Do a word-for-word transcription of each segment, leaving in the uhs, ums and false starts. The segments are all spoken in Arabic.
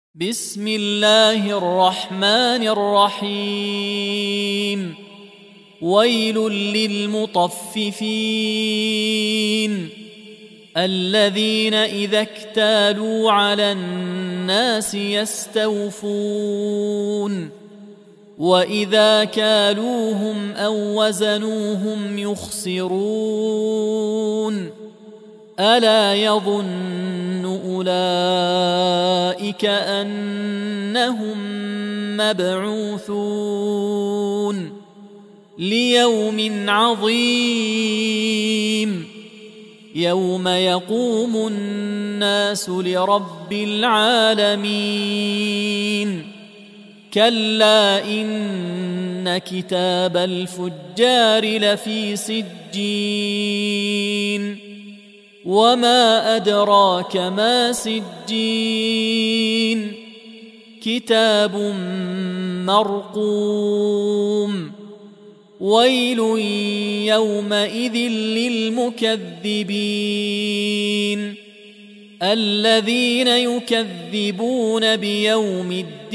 بسم الله الرحمن الرحيم. ويل للمطففين الذين إذا اكتالوا على الناس يستوفون وإذا كالوهم أو وزنوهم يخسرون ألا يظن أولئك أنهم مبعوثون ليوم عظيم يوم يقوم الناس لرب العالمين. كلا إن كتاب الفجار لفي سجين وما أدراك ما سجين كتاب مرقوم. ويل يومئذ للمكذبين الذين يكذبون بيوم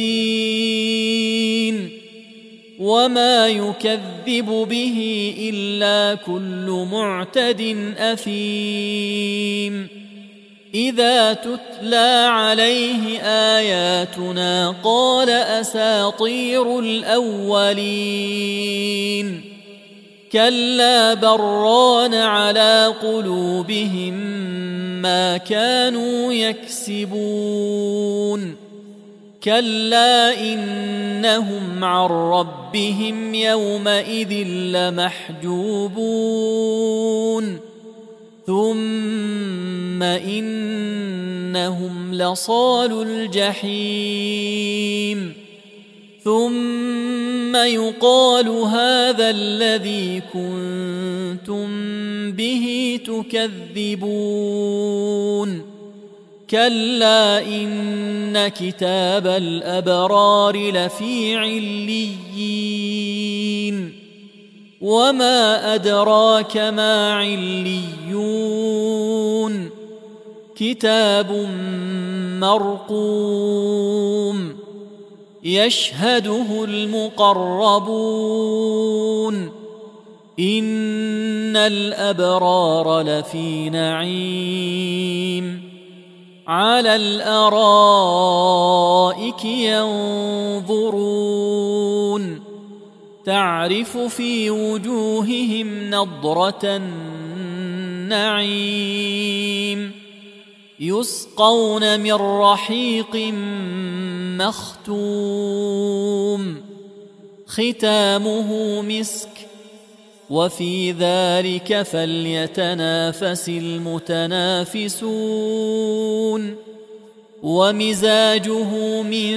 الدين وما يكذب به إلا كل معتد أثيم. إذا تتلى عليه آياتنا قال أساطير الأولين. كلا بران على قلوبهم ما كانوا يكسبون. كلا إنهم عن ربهم يومئذ لمحجوبون ثم إنهم لصالو الجحيم. ثم يقال هذا الذي كنتم به تكذبون. كلا إن كتاب الأبرار لفي عليين وما أدراك ما عليون كتاب مرقوم يشهده المقربون. إن الأبرار لفي نعيم على الأرائك ينظرون تعرف في وجوههم نضرة النعيم. يسقون من رحيق مختوم ختامه مسك وفي ذلك فليتنافس المتنافسون. ومزاجه من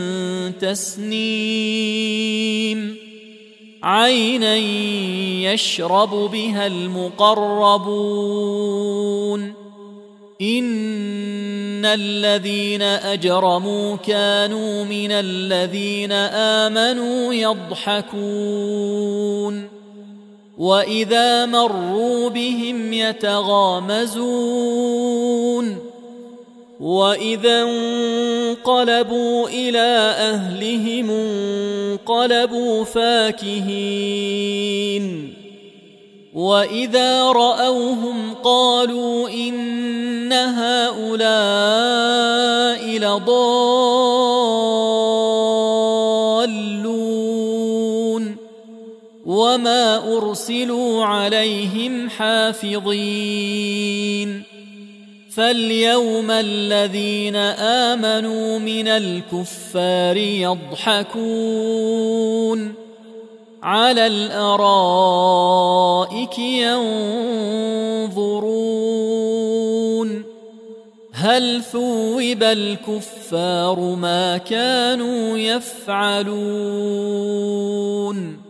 تسنيم عينا يشرب بها المقربون. إن الذين أجرموا كانوا من الذين آمنوا يضحكون وإذا مروا بهم يتغامزون وإذا انقلبوا إلى أهلهم انقلبوا فاكهين وإذا رأوهم قالوا إن هؤلاء لضالون وما أرسلوا عليهم حافظين. فاليوم الذين آمنوا من الكفار يضحكون على الأرائك ينظرون هل ثوب الكفار ما كانوا يفعلون.